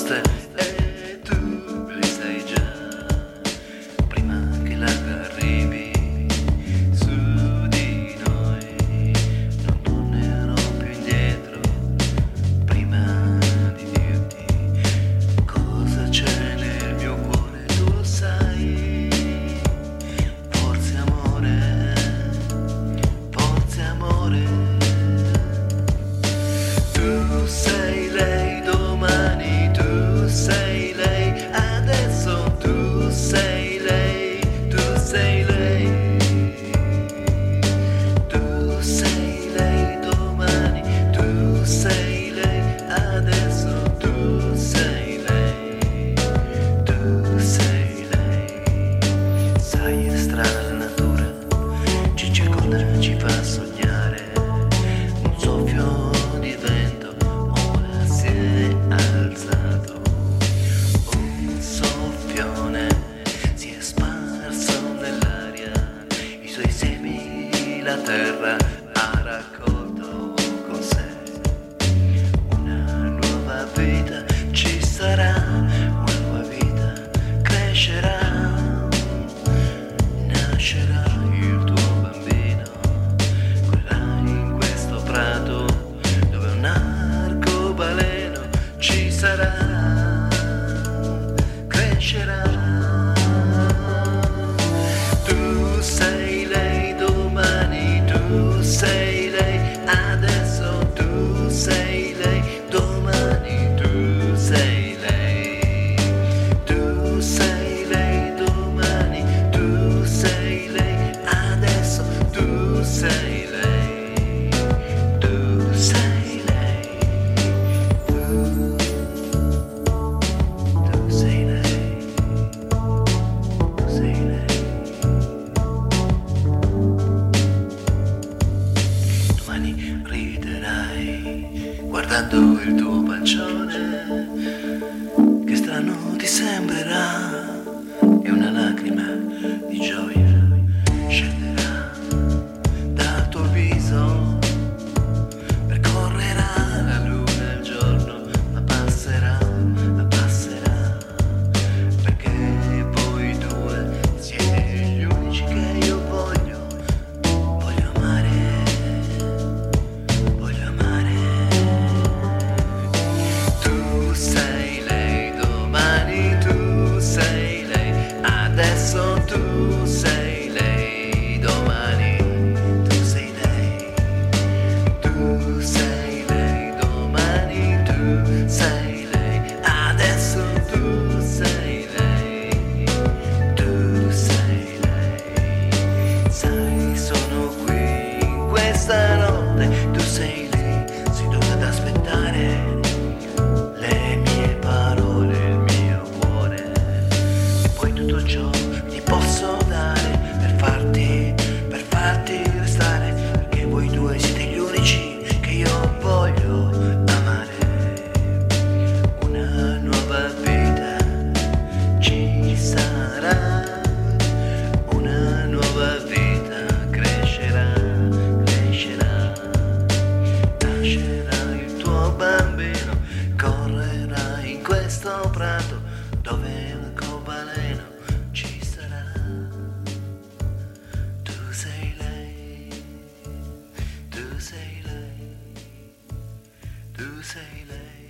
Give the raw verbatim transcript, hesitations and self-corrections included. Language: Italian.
risposte e tu le sai già, prima che l'acqua arrivi su di noi. Non tornerò più indietro prima di dirti cosa c'è nel mio cuore, tu lo sai. Forse amore, forse amore. Tu sei lei domani, tu sei lei adesso, tu sei lei, tu sei lei. Tu sei lei domani, tu sei lei adesso, tu sei lei, tu sei lei. Sai, è strana la natura, ci circonda, ci fa sognare. Un soffio di vento ora si è alzato, un soffione si è sparso nell'aria, i suoi semi la terra ha raccolto con sé. Una nuova vita ci sarà, una nuova vita crescerà, nascerà il tuo bambino, correrà in questo prato dove un arcobaleno ci sarà, crescerà. Tu sei lei domani, tu sei lei adesso, tu sei lei domani, tu sei lei, tu sei lei domani, tu sei lei adesso, tu sei lei, tu sei lei, tu, tu sei lei, tu sei lei. Domani riderai guardando il tuo pancione, che strano ti sembrerà, e una lacrima di gioia scenderà dal tuo viso, percorrerà la luna il giorno, ma passerà, ma passerà, perché voi due siete gli unici che io voglio, voglio amare, voglio amare. Tu sei lei domani, tu sei lei adesso, tu sei lei domani, tu sei lei, tu sei lei domani, tu sei lei adesso, tu sei lei, tu sei lei. Sai, sono qui in questa notte, tu sei lì, seduta ad aspettare le mie parole, il mio cuore, e poi tutto ciò ti posso dare per farti, per farti restare, perché voi due siete gli unici che io voglio amare. Una nuova vita ci sarà, una nuova vita crescerà, crescerà, nascerà il tuo bambino, correrà in questo prato dove un arcobaleno ci sarà. Tu sei lei, tu sei lei, tu sei lei.